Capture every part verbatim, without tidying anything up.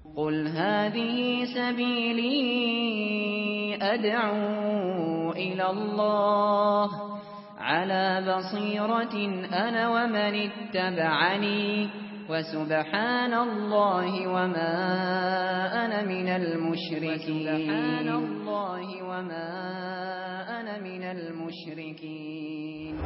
قل هذه سبيلي أدعو إلى الله على بصيرة أنا ومن اتبعني وسبحان الله وما أنا من المشركين وسبحان الله وما أنا من المشركين.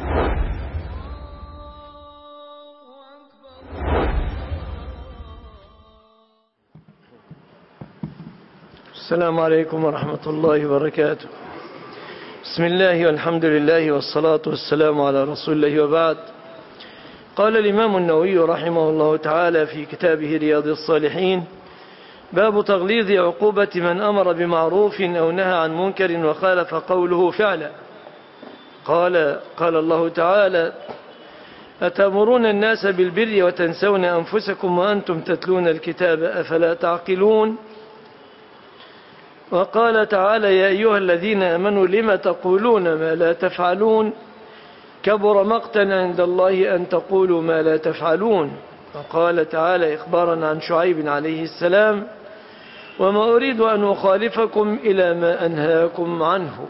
السلام عليكم ورحمة الله وبركاته. بسم الله والحمد لله والصلاة والسلام على رسول الله وبعد. قال الإمام النووي رحمه الله تعالى في كتابه رياض الصالحين: باب تغليظ عقوبة من أمر بمعروف أو نهى عن منكر وخالف قوله فعلا. قال قال الله تعالى: أتأمرون الناس بالبر وتنسون أنفسكم وأنتم تتلون الكتاب أفلا تعقلون. وقال تعالى: يا أيها الذين آمنوا لم تقولون ما لا تفعلون كبر مقتا عند الله أن تقولوا ما لا تفعلون. وقال تعالى إخبارا عن شعيب عليه السلام: وما أريد أن أخالفكم إلى ما أنهاكم عنه.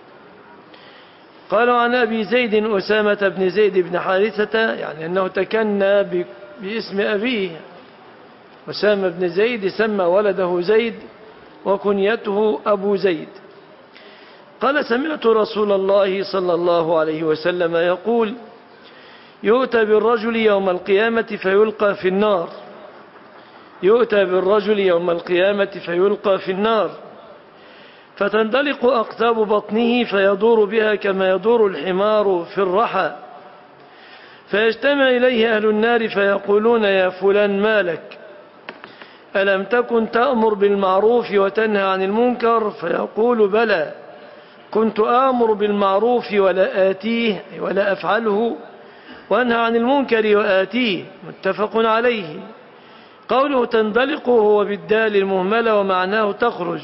قال عن أبي زيد أسامة بن زيد بن حارثة، يعني أنه تكنى باسم أبيه. أسامة بن زيد سمى ولده زيد وكنيته أبو زيد. قال: سمعت رسول الله صلى الله عليه وسلم يقول: يؤتى بالرجل يوم القيامة فيلقى في النار يؤتى بالرجل يوم القيامة فيلقى في النار فتندلق أقتاب بطنه فيدور بها كما يدور الحمار في الرحى، فيجتمع إليه أهل النار فيقولون: يا فلان ما لك؟ ألم تكن تأمر بالمعروف وتنهى عن المنكر؟ فيقول: بلى، كنت آمر بالمعروف ولا آتيه ولا أفعله وأنهى عن المنكر وآتيه. متفق عليه. قوله تندلق هو بالدال المهملة ومعناه تخرج،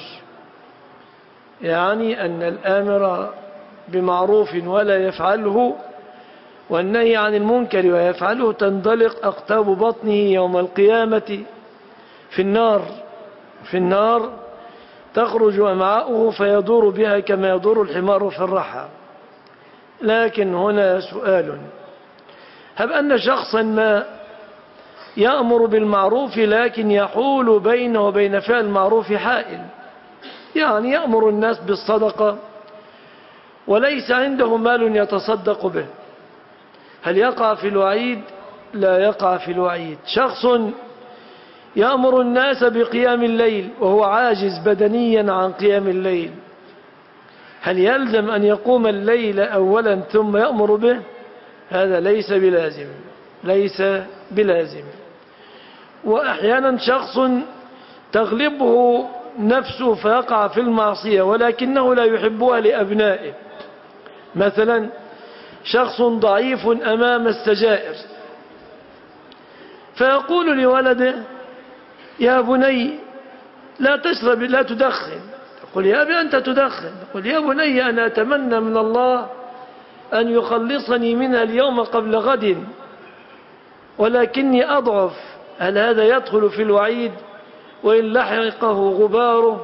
يعني أن الآمر بمعروف ولا يفعله والنهي عن المنكر ويفعله تندلق أقتاب بطنه يوم القيامة في النار في النار تخرج أمعاؤه فيدور بها كما يدور الحمار في الرحى. لكن هنا سؤال: هب أن شخصا ما يأمر بالمعروف لكن يحول بينه وبين فعل المعروف حائل، يعني يأمر الناس بالصدقة وليس عنده مال يتصدق به، هل يقع في الوعيد؟ لا يقع في الوعيد. شخص يأمر الناس بقيام الليل وهو عاجز بدنيا عن قيام الليل، هل يلزم أن يقوم الليل أولا ثم يأمر به؟ هذا ليس بلازم ليس بلازم. وأحيانا شخص تغلبه نفسه فيقع في المعصية ولكنه لا يحبها لأبنائه. مثلا شخص ضعيف أمام السجائر فيقول لولده: يا بني لا تشرب لا تدخن. يقول: يا أبي أنت تدخن. يقول: يا بني أنا أتمنى من الله أن يخلصني منها اليوم قبل غد ولكني أضعف. هل هذا يدخل في الوعيد؟ وإن لحقه غباره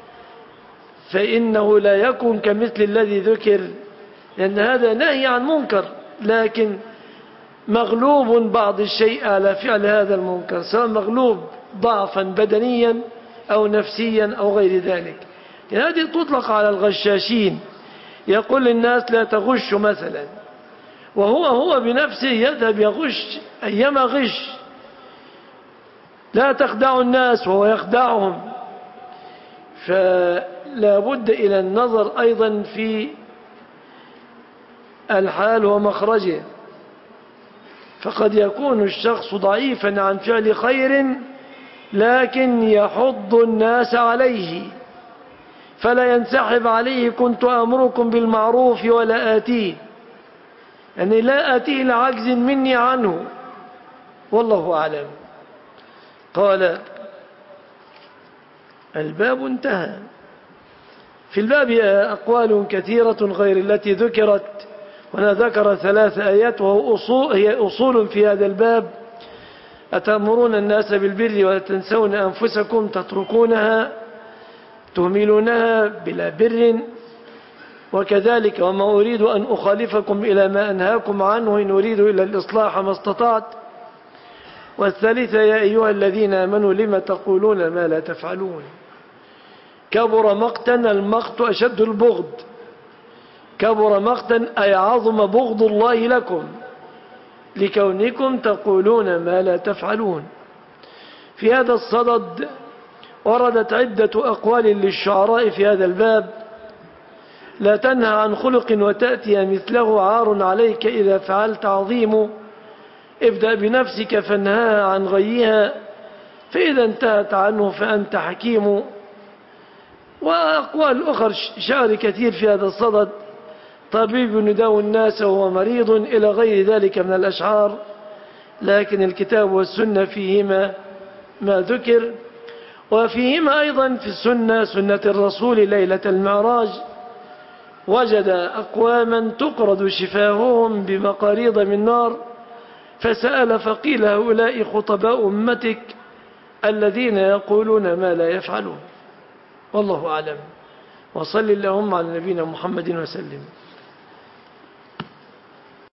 فإنه لا يكون كمثل الذي ذكر، لأن هذا نهي عن منكر لكن مغلوب بعض الشيء على فعل هذا المنكر، سواء مغلوب ضعفا بدنيا أو نفسيا أو غير ذلك. هذه تطلق على الغشاشين، يقول للناس: لا تغش مثلا، وهو هو بنفسه يذهب يغش أيما غش. لا تخدعوا الناس وهو يخدعهم. فلا بد إلى النظر أيضا في الحال ومخرجه، فقد يكون الشخص ضعيفا عن فعل خير لكن يحض الناس عليه فلا ينسحب عليه: كنت أمركم بالمعروف ولا آتيه، يعني لا آتيه لعجز مني عنه، والله أعلم. قال: الباب انتهى. في الباب أقوال كثيرة غير التي ذكرت، وأنا ذكر ثلاث آيات وهو أصول هي أصول في هذا الباب أتأمرون الناس بالبر وتنسون أنفسكم تتركونها تهملونها بلا بر. وكذلك وما أريد أن أخالفكم إلى ما أنهاكم عنه إن أريد إلا الإصلاح ما استطعت. والثالثة يا أيها الذين آمنوا لم تقولون ما لا تفعلون. كبر مقتا، المقت أشد البغض، كبر مقتا أي عظم بغض الله لكم لكونكم تقولون ما لا تفعلون. في هذا الصدد وردت عدة أقوال للشعراء في هذا الباب: لا تنهى عن خلق وتأتي مثله، عار عليك إذا فعلت عظيم، ابدأ بنفسك فانهاها عن غيها، فإذا انتهت عنه فأنت حكيم. وأقوال أخر شعر كثير في هذا الصدد: طبيب يداوي الناس وهو مريض، إلى غير ذلك من الأشعار. لكن الكتاب والسنة فيهما ما ذكر، وفيهما أيضا في السنة سنة الرسول ليلة المعراج وجد أقواما تقرض شفاههم بمقاريض من نار، فسأل فقيل هؤلاء خطباء أمتك الذين يقولون ما لا يفعلون. والله أعلم، وصل اللهم على نبينا محمد وسلم.